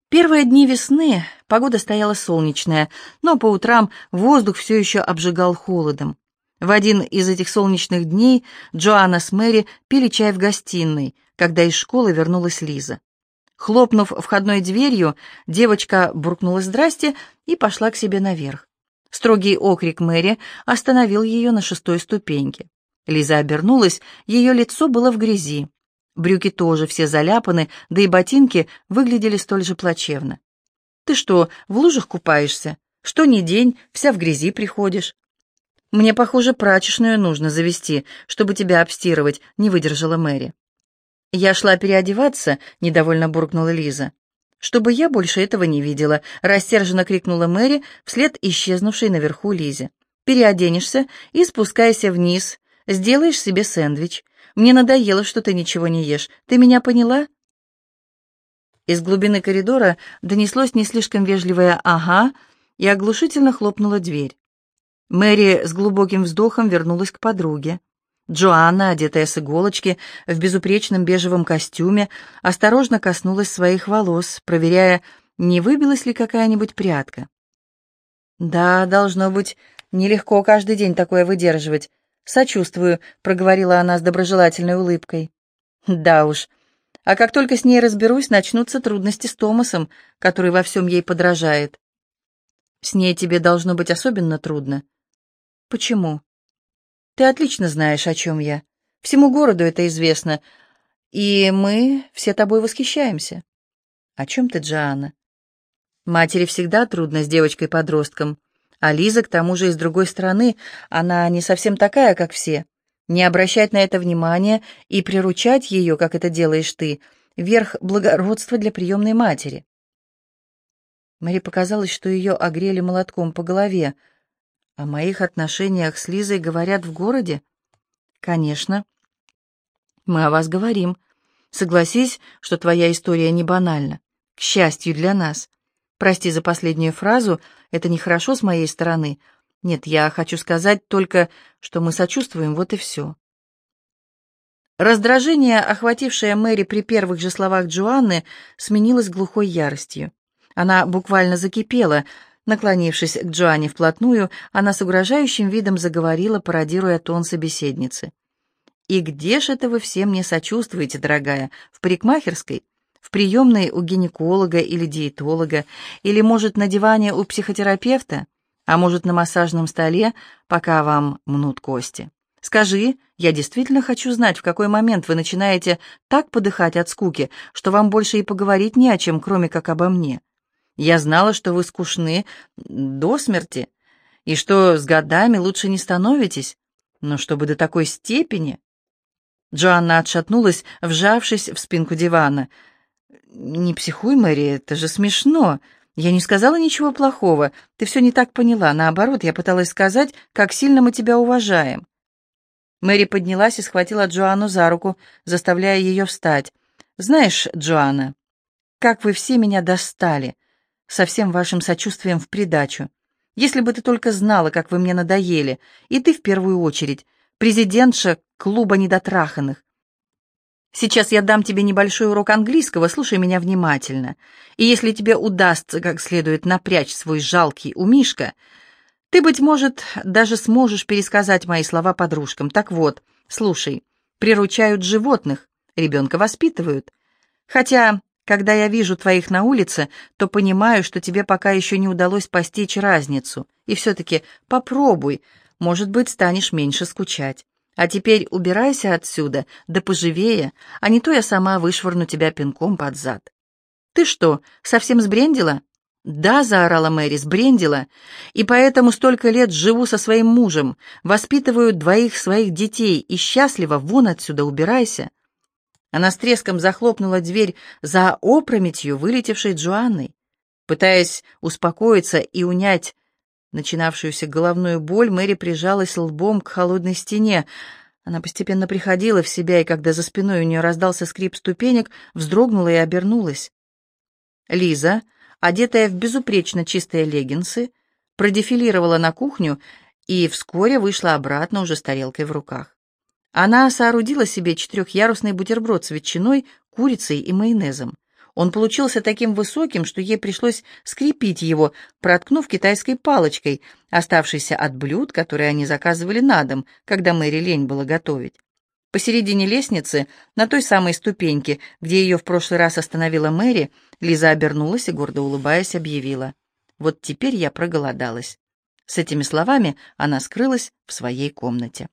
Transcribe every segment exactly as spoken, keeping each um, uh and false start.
Первые дни весны погода стояла солнечная, но по утрам воздух все еще обжигал холодом. В один из этих солнечных дней Джоанна с Мэри пили чай в гостиной, когда из школы вернулась Лиза. Хлопнув входной дверью, девочка буркнула «здрасте» и пошла к себе наверх. Строгий окрик Мэри остановил ее на шестой ступеньке. Лиза обернулась, ее лицо было в грязи. Брюки тоже все заляпаны, да и ботинки выглядели столь же плачевно. «Ты что, в лужах купаешься? Что ни день, вся в грязи приходишь?» «Мне, похоже, прачечную нужно завести, чтобы тебя обстирывать», — не выдержала Мэри. «Я шла переодеваться», — недовольно буркнула Лиза. «Чтобы я больше этого не видела», — рассерженно крикнула Мэри вслед исчезнувшей наверху Лизе. «Переоденешься и спускайся вниз, сделаешь себе сэндвич. Мне надоело, что ты ничего не ешь. Ты меня поняла?» Из глубины коридора донеслось не слишком вежливое «ага», и оглушительно хлопнула дверь. Мэри с глубоким вздохом вернулась к подруге. Джоанна, одетая с иголочки, в безупречном бежевом костюме, осторожно коснулась своих волос, проверяя, не выбилась ли какая-нибудь прядка. «Да, должно быть, нелегко каждый день такое выдерживать. Сочувствую», — проговорила она с доброжелательной улыбкой. «Да уж. А как только с ней разберусь, начнутся трудности с Томасом, который во всем ей подражает». «С ней тебе должно быть особенно трудно». «Почему?» «Ты отлично знаешь, о чем я. Всему городу это известно, и мы все тобой восхищаемся». «О чем ты, Джоанна?» «Матери всегда трудно с девочкой-подростком, а Лиза, к тому же, и с другой стороны, она не совсем такая, как все. Не обращать на это внимания и приручать ее, как это делаешь ты, верх благородства для приемной матери». Мэри показалось, что ее огрели молотком по голове. «О моих отношениях с Лизой говорят в городе?» «Конечно. Мы о вас говорим. Согласись, что твоя история не банальна. К счастью для нас. Прости за последнюю фразу, это нехорошо с моей стороны. Нет, я хочу сказать только, что мы сочувствуем, вот и все». Раздражение, охватившее Мэри при первых же словах Джоанны, сменилось глухой яростью. Она буквально закипела. Наклонившись к Джоанне вплотную, она с угрожающим видом заговорила, пародируя тон собеседницы. «И где ж это вы все мне сочувствуете, дорогая? В парикмахерской? В приемной у гинеколога или диетолога? Или, может, на диване у психотерапевта? А может, на массажном столе, пока вам мнут кости? Скажи, я действительно хочу знать, в какой момент вы начинаете так подыхать от скуки, что вам больше и поговорить не о чем, кроме как обо мне. Я знала, что вы скучны до смерти, и что с годами лучше не становитесь, но чтобы до такой степени...» Джоанна отшатнулась, вжавшись в спинку дивана. «Не психуй, Мэри, это же смешно. Я не сказала ничего плохого. Ты все не так поняла. Наоборот, я пыталась сказать, как сильно мы тебя уважаем». Мэри поднялась и схватила Джоанну за руку, заставляя ее встать. «Знаешь, Джоанна, как вы все меня достали, со всем вашим сочувствием в придачу. Если бы ты только знала, как вы мне надоели, и ты в первую очередь, президентша клуба недотраханных. Сейчас я дам тебе небольшой урок английского, слушай меня внимательно. И если тебе удастся как следует напрячь свой жалкий умишко, ты, быть может, даже сможешь пересказать мои слова подружкам. Так вот, слушай, приручают животных, ребенка воспитывают. Хотя, когда я вижу твоих на улице, то понимаю, что тебе пока еще не удалось постичь разницу. И все-таки попробуй, может быть, станешь меньше скучать. А теперь убирайся отсюда, да поживее, а не то я сама вышвырну тебя пинком под зад». «Ты что, совсем сбрендила?» «Да», — заорала Мэри, — «сбрендила, и поэтому столько лет живу со своим мужем, воспитываю двоих своих детей, и счастливо, вон отсюда, убирайся». Она с треском захлопнула дверь за опрометью, вылетевшей Джоанной. Пытаясь успокоиться и унять начинавшуюся головную боль, Мэри прижалась лбом к холодной стене. Она постепенно приходила в себя, и когда за спиной у нее раздался скрип ступенек, вздрогнула и обернулась. Лиза, одетая в безупречно чистые леггинсы, продефилировала на кухню и вскоре вышла обратно уже с тарелкой в руках. Она соорудила себе четырехъярусный бутерброд с ветчиной, курицей и майонезом. Он получился таким высоким, что ей пришлось скрепить его, проткнув китайской палочкой, оставшейся от блюд, которые они заказывали на дом, когда Мэри лень было готовить. Посередине лестницы, на той самой ступеньке, где ее в прошлый раз остановила Мэри, Лиза обернулась и, гордо улыбаясь, объявила: «Вот теперь я проголодалась». С этими словами она скрылась в своей комнате.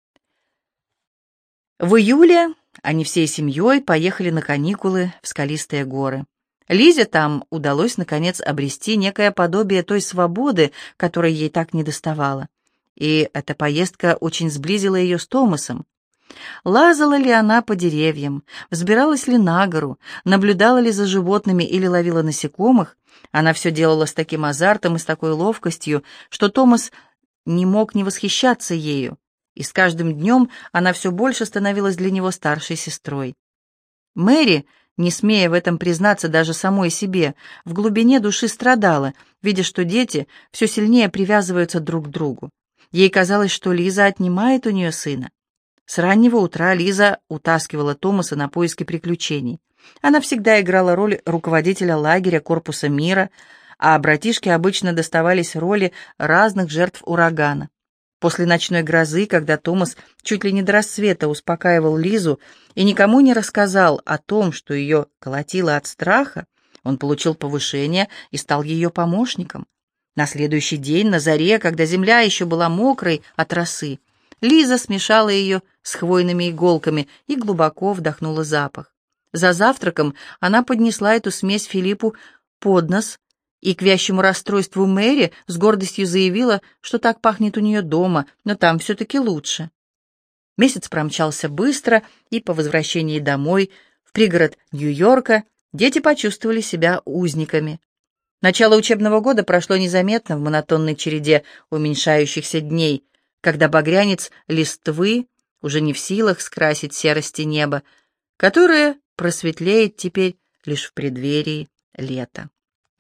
В июле они всей семьей поехали на каникулы в скалистые горы. Лизе там удалось, наконец, обрести некое подобие той свободы, которой ей так недоставало. И эта поездка очень сблизила ее с Томасом. Лазала ли она по деревьям, взбиралась ли на гору, наблюдала ли за животными или ловила насекомых, она все делала с таким азартом и с такой ловкостью, что Томас не мог не восхищаться ею, и с каждым днем она все больше становилась для него старшей сестрой. Мэри, не смея в этом признаться даже самой себе, в глубине души страдала, видя, что дети все сильнее привязываются друг к другу. Ей казалось, что Лиза отнимает у нее сына. С раннего утра Лиза утаскивала Томаса на поиски приключений. Она всегда играла роль руководителя лагеря Корпуса мира, а братишке обычно доставались роли разных жертв урагана. После ночной грозы, когда Томас чуть ли не до рассвета успокаивал Лизу и никому не рассказал о том, что ее колотило от страха, он получил повышение и стал ее помощником. На следующий день, на заре, когда земля еще была мокрой от росы, Лиза смешала ее с хвойными иголками и глубоко вдохнула запах. За завтраком она поднесла эту смесь Филиппу под нос и к вящему расстройству Мэри с гордостью заявила, что так пахнет у нее дома, но там все-таки лучше. Месяц промчался быстро, и по возвращении домой, в пригород Нью-Йорка, дети почувствовали себя узниками. Начало учебного года прошло незаметно в монотонной череде уменьшающихся дней, когда багрянец листвы уже не в силах скрасить серости неба, которое просветлеет теперь лишь в преддверии лета.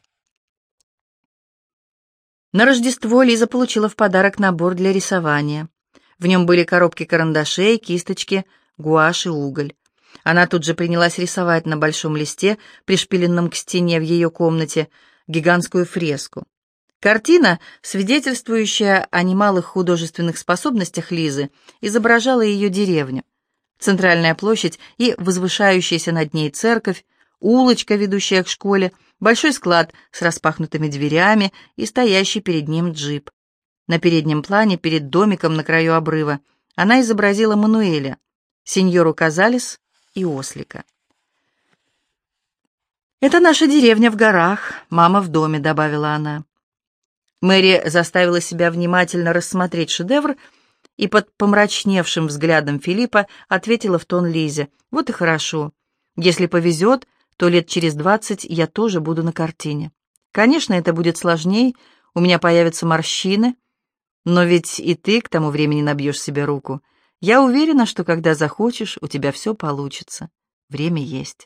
На Рождество Лиза получила в подарок набор для рисования. В нем были коробки карандашей, кисточки, гуашь и уголь. Она тут же принялась рисовать на большом листе, пришпиленном к стене в ее комнате, гигантскую фреску. Картина, свидетельствующая о немалых художественных способностях Лизы, изображала ее деревню. Центральная площадь и возвышающаяся над ней церковь, улочка, ведущая к школе, большой склад с распахнутыми дверями и стоящий перед ним джип. На переднем плане, перед домиком на краю обрыва, она изобразила Мануэля, сеньору Казалес и ослика. «Это наша деревня в горах, мама в доме», — добавила она. Мэри заставила себя внимательно рассмотреть шедевр и под помрачневшим взглядом Филиппа ответила в тон Лизе: «Вот и хорошо. Если повезет, то лет через двадцать я тоже буду на картине. Конечно, это будет сложней, у меня появятся морщины, но ведь и ты к тому времени набьешь себе руку. Я уверена, что когда захочешь, у тебя все получится. Время есть».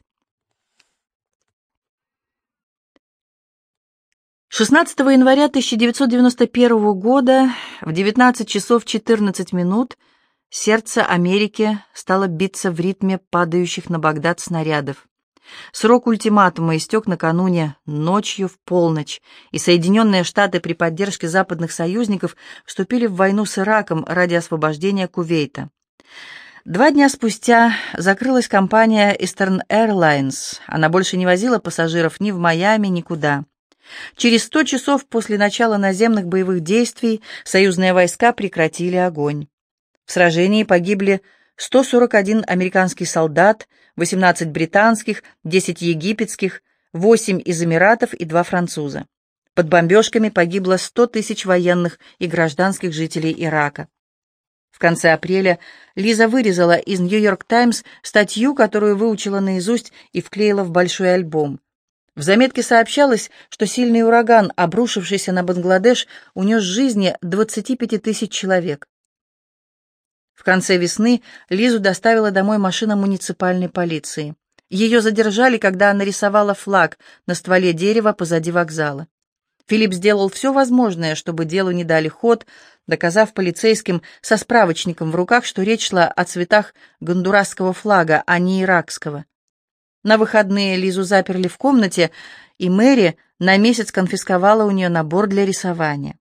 шестнадцатого января тысяча девятьсот девяносто первого года в девятнадцать часов четырнадцать минут сердце Америки стало биться в ритме падающих на Багдад снарядов. Срок ультиматума истек накануне ночью в полночь, и Соединенные Штаты при поддержке западных союзников вступили в войну с Ираком ради освобождения Кувейта. Два дня спустя закрылась компания Eastern Airlines. Она больше не возила пассажиров ни в Майами, никуда. Через сто часов после начала наземных боевых действий союзные войска прекратили огонь. В сражении погибли сто сорок один американский солдат, восемнадцать британских, десять египетских, восемь из Эмиратов и два француза. Под бомбежками погибло сто тысяч военных и гражданских жителей Ирака. В конце апреля Лиза вырезала из «Нью-Йорк Таймс» статью, которую выучила наизусть и вклеила в большой альбом. В заметке сообщалось, что сильный ураган, обрушившийся на Бангладеш, унес жизни двадцати пяти тысяч человек. В конце весны Лизу доставила домой машина муниципальной полиции. Ее задержали, когда она рисовала флаг на стволе дерева позади вокзала. Филипп сделал все возможное, чтобы делу не дали ход, доказав полицейским со справочником в руках, что речь шла о цветах гондурасского флага, а не иракского. На выходные Лизу заперли в комнате, и Мэри на месяц конфисковала у нее набор для рисования.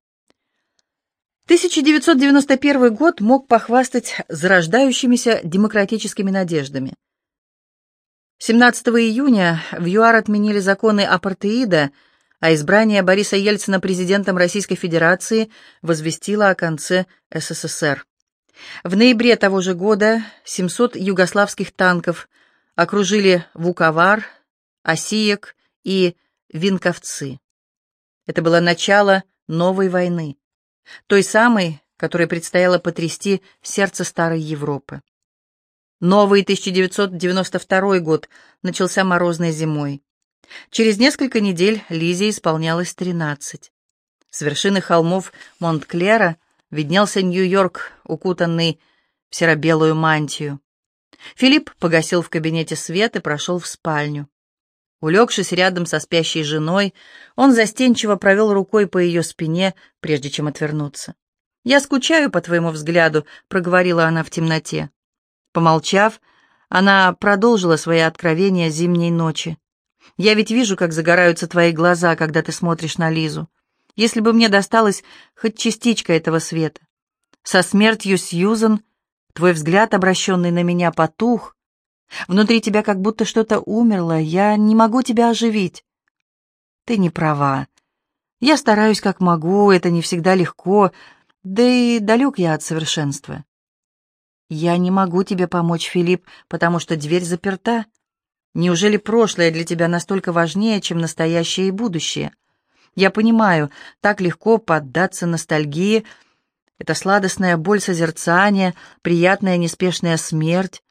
тысяча девятьсот девяносто первый год мог похвастать зарождающимися демократическими надеждами. семнадцатого июня в ЮАР отменили законы апартеида, а избрание Бориса Ельцина президентом Российской Федерации возвестило о конце СССР. В ноябре того же года семьсот югославских танков окружили Вуковар, Осиек и Винковцы. Это было начало новой войны, той самой, которой предстояло потрясти сердце старой Европы. Новый тысяча девятьсот девяносто второй год начался морозной зимой. Через несколько недель Лизе исполнялось тринадцать. С вершины холмов Монтклера виднелся Нью-Йорк, укутанный в серо-белую мантию. Филипп погасил в кабинете свет и прошел в спальню. Улегшись рядом со спящей женой, он застенчиво провел рукой по ее спине, прежде чем отвернуться. «Я скучаю по твоему взгляду», — проговорила она в темноте. Помолчав, она продолжила свои откровения зимней ночи. «Я ведь вижу, как загораются твои глаза, когда ты смотришь на Лизу. Если бы мне досталась хоть частичка этого света. Со смертью Сьюзан твой взгляд, обращенный на меня, потух. Внутри тебя как будто что-то умерло. Я не могу тебя оживить». «Ты не права. Я стараюсь как могу, это не всегда легко, да и далек я от совершенства». «Я не могу тебе помочь, Филипп, потому что дверь заперта. Неужели прошлое для тебя настолько важнее, чем настоящее и будущее? Я понимаю, так легко поддаться ностальгии. Это сладостная боль созерцания, приятная неспешная смерть.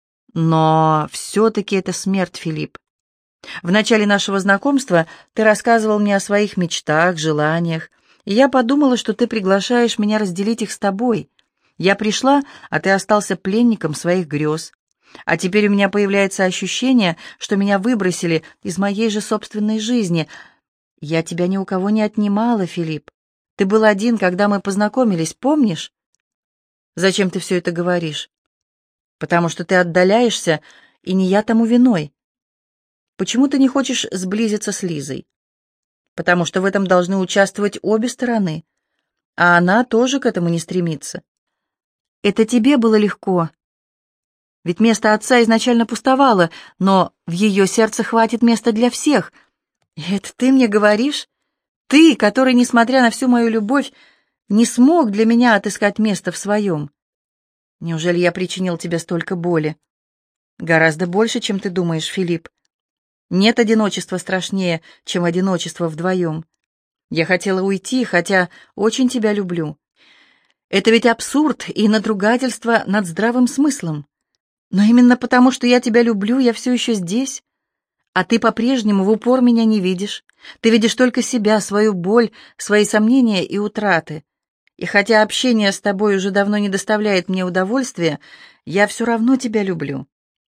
Но все-таки это смерть, Филипп. В начале нашего знакомства ты рассказывал мне о своих мечтах, желаниях, и я подумала, что ты приглашаешь меня разделить их с тобой. Я пришла, а ты остался пленником своих грез. А теперь у меня появляется ощущение, что меня выбросили из моей же собственной жизни. Я тебя ни у кого не отнимала, Филипп. Ты был один, когда мы познакомились, помнишь? Зачем ты все это говоришь? Потому что ты отдаляешься, и не я тому виной. Почему ты не хочешь сблизиться с Лизой? Потому что в этом должны участвовать обе стороны, а она тоже к этому не стремится. Это тебе было легко. Ведь место отца изначально пустовало, но в ее сердце хватит места для всех. И это ты мне говоришь? Ты, который, несмотря на всю мою любовь, не смог для меня отыскать место в своем. Неужели я причинил тебе столько боли? Гораздо больше, чем ты думаешь, Филипп. Нет одиночества страшнее, чем одиночество вдвоем. Я хотела уйти, хотя очень тебя люблю. Это ведь абсурд и надругательство над здравым смыслом. Но именно потому, что я тебя люблю, я все еще здесь. А ты по-прежнему в упор меня не видишь. Ты видишь только себя, свою боль, свои сомнения и утраты. И хотя общение с тобой уже давно не доставляет мне удовольствия, я все равно тебя люблю.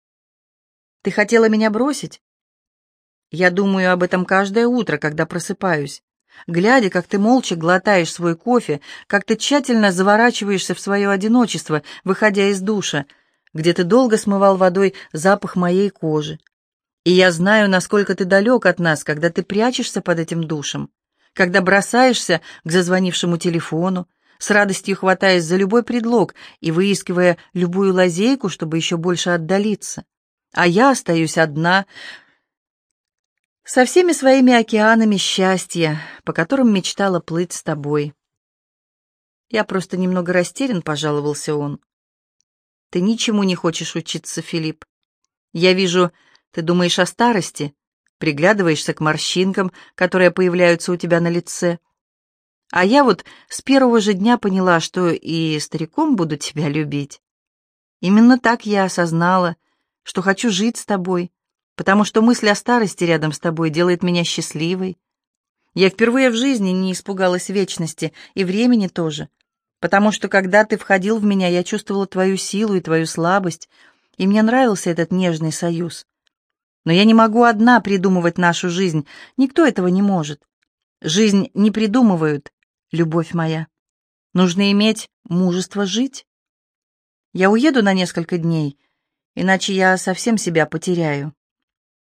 Ты хотела меня бросить? Я думаю об этом каждое утро, когда просыпаюсь. Глядя, как ты молча глотаешь свой кофе, как ты тщательно заворачиваешься в свое одиночество, выходя из душа, где ты долго смывал водой запах моей кожи. И я знаю, насколько ты далек от нас, когда ты прячешься под этим душем, когда бросаешься к зазвонившему телефону, с радостью хватаясь за любой предлог и выискивая любую лазейку, чтобы еще больше отдалиться. А я остаюсь одна, со всеми своими океанами счастья, по которым мечтала плыть с тобой. Я просто немного растерян, пожаловался он. Ты ничему не хочешь учиться, Филипп. Я вижу, ты думаешь о старости, приглядываешься к морщинкам, которые появляются у тебя на лице. А я вот с первого же дня поняла, что и стариком буду тебя любить. Именно так я осознала, что хочу жить с тобой, потому что мысль о старости рядом с тобой делает меня счастливой. Я впервые в жизни не испугалась вечности, и времени тоже, потому что, когда ты входил в меня, я чувствовала твою силу и твою слабость, и мне нравился этот нежный союз. Но я не могу одна придумывать нашу жизнь, никто этого не может. Жизнь не придумывают, любовь моя. Нужно иметь мужество жить. Я уеду на несколько дней, иначе я совсем себя потеряю.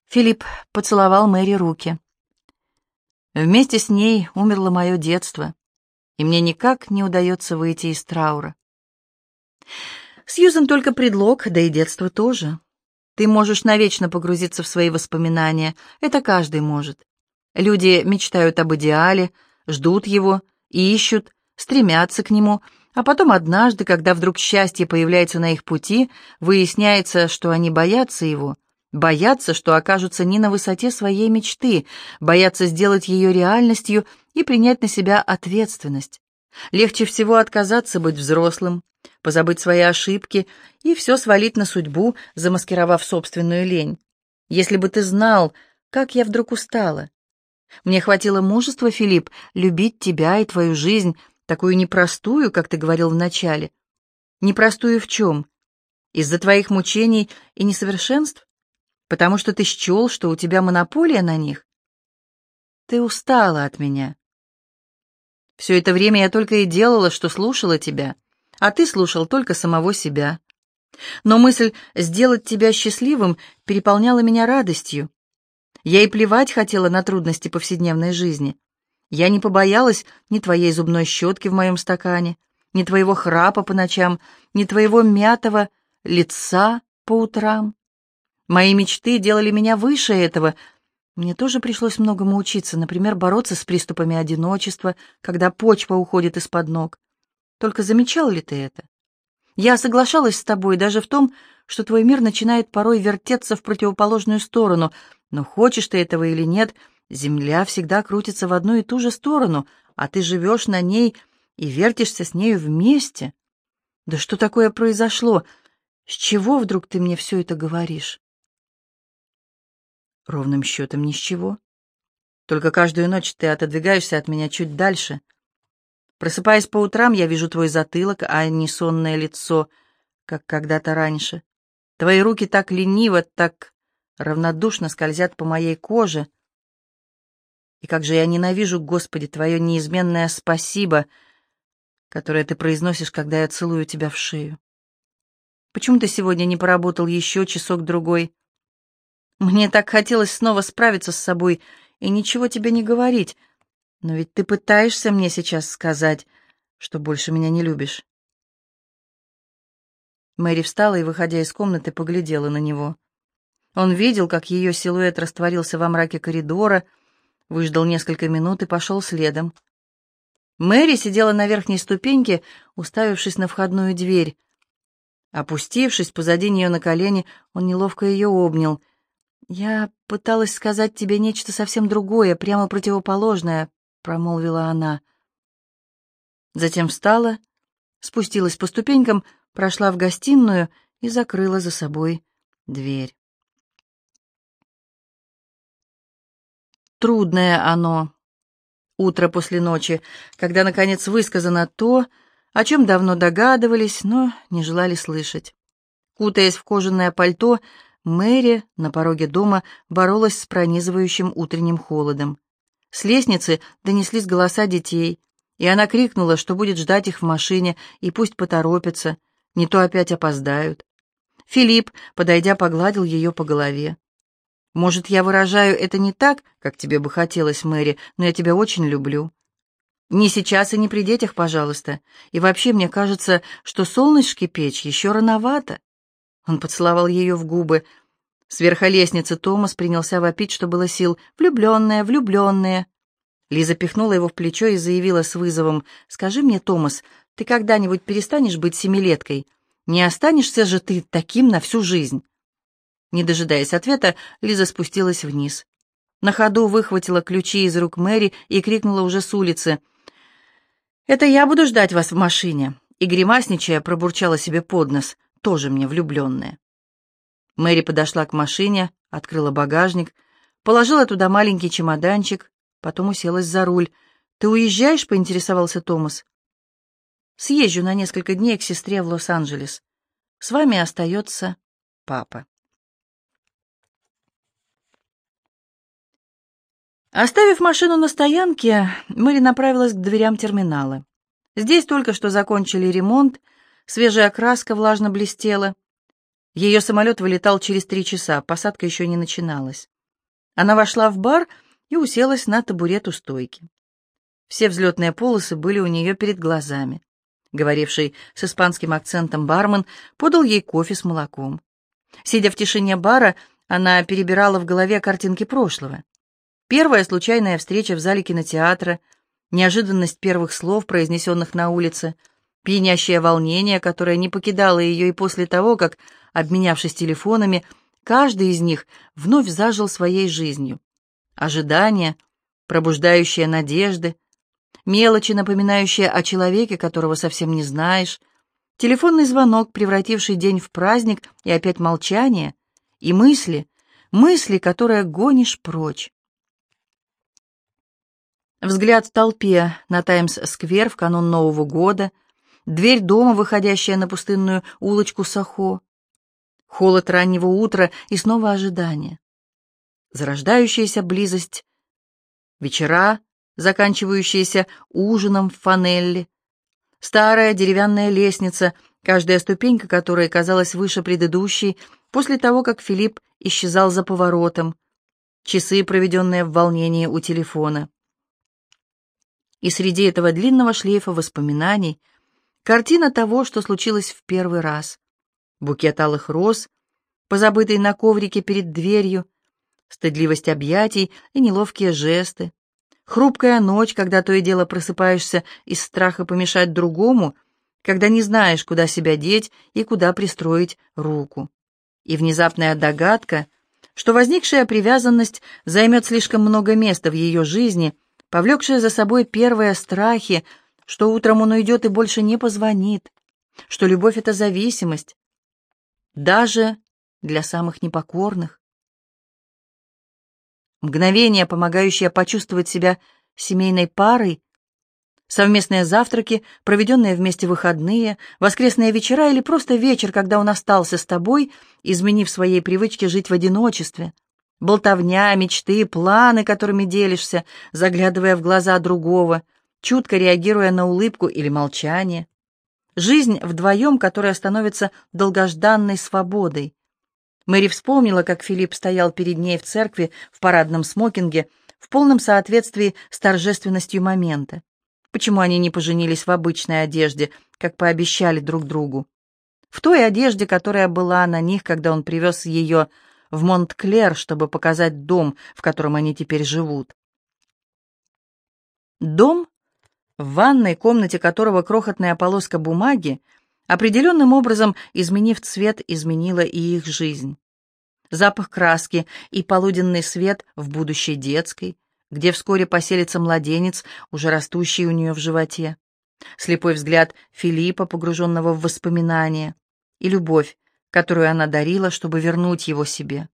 Филипп поцеловал Мэри руки. Вместе с ней умерло мое детство, и мне никак не удается выйти из траура. Сьюзен только предлог, да и детство тоже. Ты можешь навечно погрузиться в свои воспоминания, это каждый может. Люди мечтают об идеале, ждут его, ищут, стремятся к нему, а потом однажды, когда вдруг счастье появляется на их пути, выясняется, что они боятся его, боятся, что окажутся не на высоте своей мечты, боятся сделать ее реальностью и принять на себя ответственность. Легче всего отказаться быть взрослым, позабыть свои ошибки и все свалить на судьбу, замаскировав собственную лень. Если бы ты знал, как я вдруг устала. Мне хватило мужества, Филипп, любить тебя и твою жизнь, такую непростую, как ты говорил вначале. Непростую в чем? Из-за твоих мучений и несовершенств? Потому что ты счел, что у тебя монополия на них? Ты устала от меня. Все это время я только и делала, что слушала тебя, а ты слушал только самого себя. Но мысль сделать тебя счастливым переполняла меня радостью. Я и плевать хотела на трудности повседневной жизни. Я не побоялась ни твоей зубной щетки в моем стакане, ни твоего храпа по ночам, ни твоего мятого лица по утрам. Мои мечты делали меня выше этого. Мне тоже пришлось многому учиться, например, бороться с приступами одиночества, когда почва уходит из-под ног. Только замечал ли ты это? Я соглашалась с тобой даже в том, что твой мир начинает порой вертеться в противоположную сторону, но хочешь ты этого или нет, Земля всегда крутится в одну и ту же сторону, а ты живешь на ней и вертишься с нею вместе. Да что такое произошло? С чего вдруг ты мне все это говоришь? Ровным счетом ни с чего. Только каждую ночь ты отодвигаешься от меня чуть дальше. Просыпаясь по утрам, я вижу твой затылок, а не сонное лицо, как когда-то раньше. Твои руки так лениво, так равнодушно скользят по моей коже. И как же я ненавижу, Господи, твое неизменное спасибо, которое ты произносишь, когда я целую тебя в шею. Почему ты сегодня не поработал еще часок-другой? Мне так хотелось снова справиться с собой и ничего тебе не говорить, но ведь ты пытаешься мне сейчас сказать, что больше меня не любишь. Мэри встала и, выходя из комнаты, поглядела на него. Он видел, как ее силуэт растворился во мраке коридора, выждал несколько минут и пошел следом. Мэри сидела на верхней ступеньке, уставившись на входную дверь. Опустившись позади нее на колени, он неловко ее обнял. «Я пыталась сказать тебе нечто совсем другое, прямо противоположное», — промолвила она. Затем встала, спустилась по ступенькам, прошла в гостиную и закрыла за собой дверь. Трудное оно, утро после ночи, когда, наконец, высказано то, о чем давно догадывались, но не желали слышать. Кутаясь в кожаное пальто, Мэри на пороге дома боролась с пронизывающим утренним холодом. С лестницы донеслись голоса детей, и она крикнула, что будет ждать их в машине, и пусть поторопятся, не то опять опоздают. Филипп, подойдя, погладил ее по голове. «Может, я выражаю это не так, как тебе бы хотелось, Мэри, но я тебя очень люблю. Не сейчас и не при детях, пожалуйста. И вообще, мне кажется, что солнышки печь еще рановато». Он поцеловал ее в губы. С верха лестницы Томас принялся вопить, что было сил. «Влюбленная, влюбленная!» Лиза пихнула его в плечо и заявила с вызовом: «Скажи мне, Томас, ты когда-нибудь перестанешь быть семилеткой? Не останешься же ты таким на всю жизнь?» Не дожидаясь ответа, Лиза спустилась вниз. На ходу выхватила ключи из рук Мэри и крикнула уже с улицы: «Это я буду ждать вас в машине!» И, гримасничая, пробурчала себе под нос: «Тоже мне влюбленная». Мэри подошла к машине, открыла багажник, положила туда маленький чемоданчик, потом уселась за руль. «Ты уезжаешь?» — поинтересовался Томас. «Съезжу на несколько дней к сестре в Лос-Анджелес. С вами остается папа». Оставив машину на стоянке, Мэри направилась к дверям терминала. Здесь только что закончили ремонт, свежая краска влажно блестела. Ее самолет вылетал через три часа, посадка еще не начиналась. Она вошла в бар и уселась на табурет у стойки. Все взлетные полосы были у нее перед глазами. Говоривший с испанским акцентом бармен подал ей кофе с молоком. Сидя в тишине бара, она перебирала в голове картинки прошлого. Первая случайная встреча в зале кинотеатра, неожиданность первых слов, произнесенных на улице, пьянящее волнение, которое не покидало ее и после того, как, обменявшись телефонами, каждый из них вновь зажил своей жизнью. Ожидание, пробуждающее надежды, мелочи, напоминающие о человеке, которого совсем не знаешь, телефонный звонок, превративший день в праздник, и опять молчание, и мысли, мысли, которые гонишь прочь. Взгляд в толпе на Таймс-сквер в канун Нового года, дверь дома, выходящая на пустынную улочку Сохо, холод раннего утра и снова ожидание. Зарождающаяся близость, вечера, заканчивающиеся ужином в Фанелле, старая деревянная лестница, каждая ступенька которой казалась выше предыдущей после того, как Филипп исчезал за поворотом, часы, проведенные в волнении у телефона. И среди этого длинного шлейфа воспоминаний картина того, что случилось в первый раз. Букет алых роз, позабытый на коврике перед дверью, стыдливость объятий и неловкие жесты, хрупкая ночь, когда то и дело просыпаешься из страха помешать другому, когда не знаешь, куда себя деть и куда пристроить руку. И внезапная догадка, что возникшая привязанность займет слишком много места в ее жизни, повлекшая за собой первые страхи, что утром он уйдет и больше не позвонит, что любовь — это зависимость, даже для самых непокорных. Мгновение, помогающее почувствовать себя семейной парой, совместные завтраки, проведенные вместе выходные, воскресные вечера или просто вечер, когда он остался с тобой, изменив своей привычке жить в одиночестве. Болтовня, мечты, планы, которыми делишься, заглядывая в глаза другого, чутко реагируя на улыбку или молчание. Жизнь вдвоем, которая становится долгожданной свободой. Мэри вспомнила, как Филипп стоял перед ней в церкви в парадном смокинге, в полном соответствии с торжественностью момента. Почему они не поженились в обычной одежде, как пообещали друг другу? В той одежде, которая была на них, когда он привез ее в Монтклер, чтобы показать дом, в котором они теперь живут. Дом, в ванной комнате которого крохотная полоска бумаги, определенным образом, изменив цвет, изменила и их жизнь. Запах краски и полуденный свет в будущей детской, где вскоре поселится младенец, уже растущий у нее в животе. Слепой взгляд Филиппа, погруженного в воспоминания, и любовь, которую она дарила, чтобы вернуть его себе.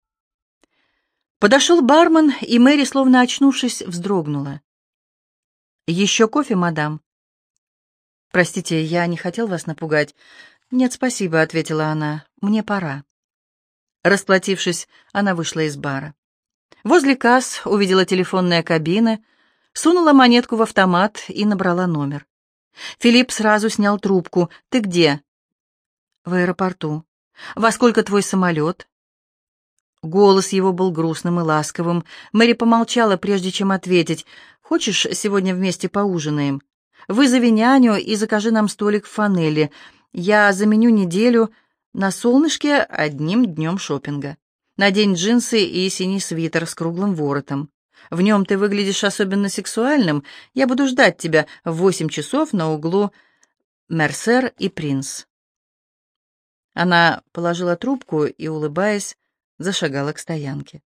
Подошел бармен, и Мэри, словно очнувшись, вздрогнула. «Еще кофе, мадам?» «Простите, я не хотел вас напугать». «Нет, спасибо», — ответила она, — «мне пора». Расплатившись, она вышла из бара. Возле касс увидела телефонные кабины, сунула монетку в автомат и набрала номер. Филипп сразу снял трубку. «Ты где?» «В аэропорту». «Во сколько твой самолет?» Голос его был грустным и ласковым. Мэри помолчала, прежде чем ответить. «Хочешь, сегодня вместе поужинаем? Вызови няню и закажи нам столик в Фанелле. Я заменю неделю на солнышке одним днем шопинга. Надень джинсы и синий свитер с круглым воротом. В нем ты выглядишь особенно сексуальным. Я буду ждать тебя в восемь часов на углу Мерсер и Принц». Она положила трубку и, улыбаясь, зашагала к стоянке.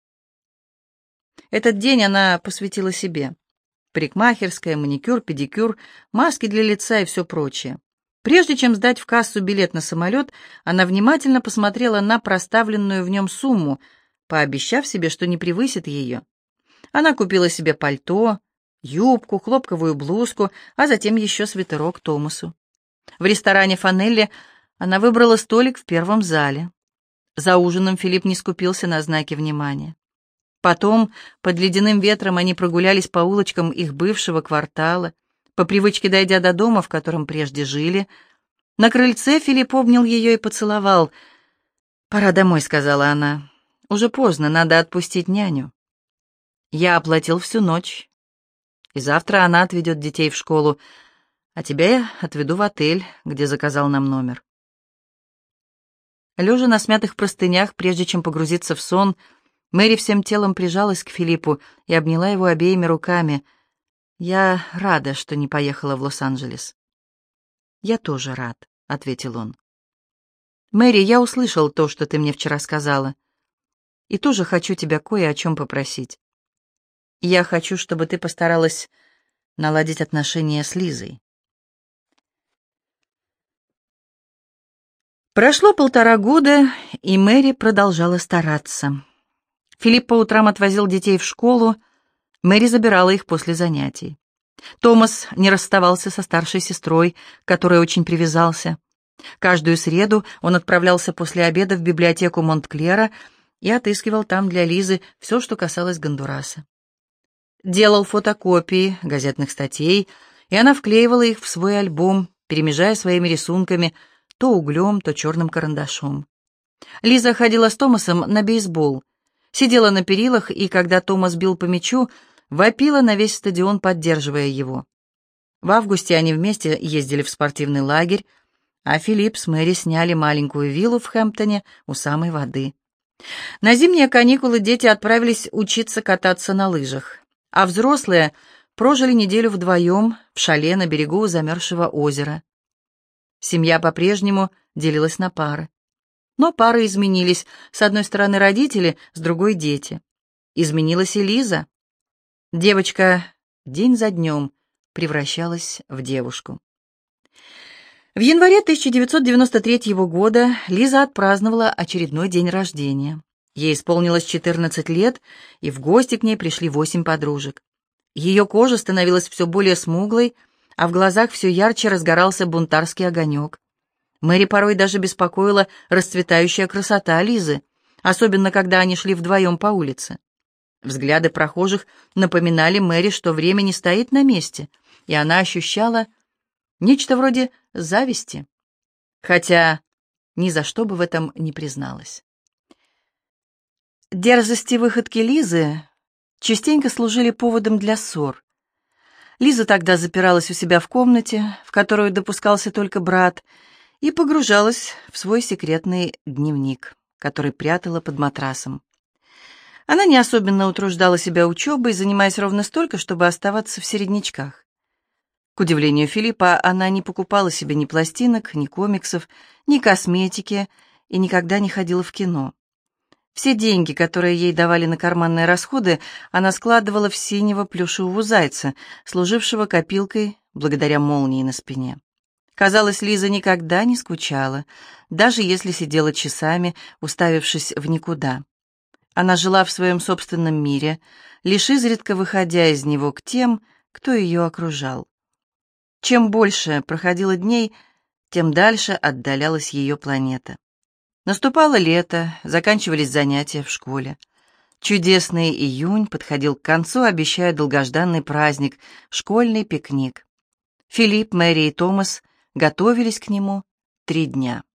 Этот день она посвятила себе. Парикмахерская, маникюр, педикюр, маски для лица и все прочее. Прежде чем сдать в кассу билет на самолет, она внимательно посмотрела на проставленную в нем сумму, пообещав себе, что не превысит ее. Она купила себе пальто, юбку, хлопковую блузку, а затем еще свитерок Томасу. В ресторане Фанелли она выбрала столик в первом зале. За ужином Филипп не скупился на знаки внимания. Потом, под ледяным ветром, они прогулялись по улочкам их бывшего квартала, по привычке дойдя до дома, в котором прежде жили. На крыльце Филипп обнял ее и поцеловал. «Пора домой», — сказала она. «Уже поздно, надо отпустить няню». Я оплатил всю ночь, и завтра она отведет детей в школу, а тебя я отведу в отель, где заказал нам номер». Лежа на смятых простынях, прежде чем погрузиться в сон, Мэри всем телом прижалась к Филиппу и обняла его обеими руками. «Я рада, что не поехала в Лос-Анджелес». «Я тоже рад», — ответил он. «Мэри, я услышал то, что ты мне вчера сказала, и тоже хочу тебя кое о чем попросить. Я хочу, чтобы ты постаралась наладить отношения с Лизой». Прошло полтора года, и Мэри продолжала стараться. Филипп по утрам отвозил детей в школу, Мэри забирала их после занятий. Томас не расставался со старшей сестрой, к которой очень привязался. Каждую среду он отправлялся после обеда в библиотеку Монтклера и отыскивал там для Лизы все, что касалось Гондураса. Делал фотокопии газетных статей, и она вклеивала их в свой альбом, перемежая своими рисунками то углем, то черным карандашом. Лиза ходила с Томасом на бейсбол, сидела на перилах, и когда Томас бил по мячу, вопила на весь стадион, поддерживая его. В августе они вместе ездили в спортивный лагерь, а Филипп с Мэри сняли маленькую виллу в Хэмптоне у самой воды. На зимние каникулы дети отправились учиться кататься на лыжах, а взрослые прожили неделю вдвоем в шале на берегу замерзшего озера. Семья по-прежнему делилась на пары. Но пары изменились. С одной стороны родители, с другой дети. Изменилась и Лиза. Девочка день за днем превращалась в девушку. В январе тысяча девятьсот девяносто третьего года Лиза отпраздновала очередной день рождения. Ей исполнилось четырнадцать лет, и в гости к ней пришли восемь подружек. Ее кожа становилась все более смуглой, а в глазах все ярче разгорался бунтарский огонек. Мэри порой даже беспокоила расцветающая красота Лизы, особенно когда они шли вдвоем по улице. Взгляды прохожих напоминали Мэри, что время не стоит на месте, и она ощущала нечто вроде зависти, хотя ни за что бы в этом не призналась. Дерзости выходки Лизы частенько служили поводом для ссор. Лиза тогда запиралась у себя в комнате, в которую допускался только брат, и погружалась в свой секретный дневник, который прятала под матрасом. Она не особенно утруждала себя учебой, занимаясь ровно столько, чтобы оставаться в середнячках. К удивлению Филиппа, она не покупала себе ни пластинок, ни комиксов, ни косметики и никогда не ходила в кино. Все деньги, которые ей давали на карманные расходы, она складывала в синего плюшевого зайца, служившего копилкой благодаря молнии на спине. Казалось, Лиза никогда не скучала, даже если сидела часами, уставившись в никуда. Она жила в своем собственном мире, лишь изредка выходя из него к тем, кто ее окружал. Чем больше проходило дней, тем дальше отдалялась ее планета. Наступало лето, заканчивались занятия в школе. Чудесный июнь подходил к концу, обещая долгожданный праздник — школьный пикник. Филипп, Мэри и Томас готовились к нему три дня.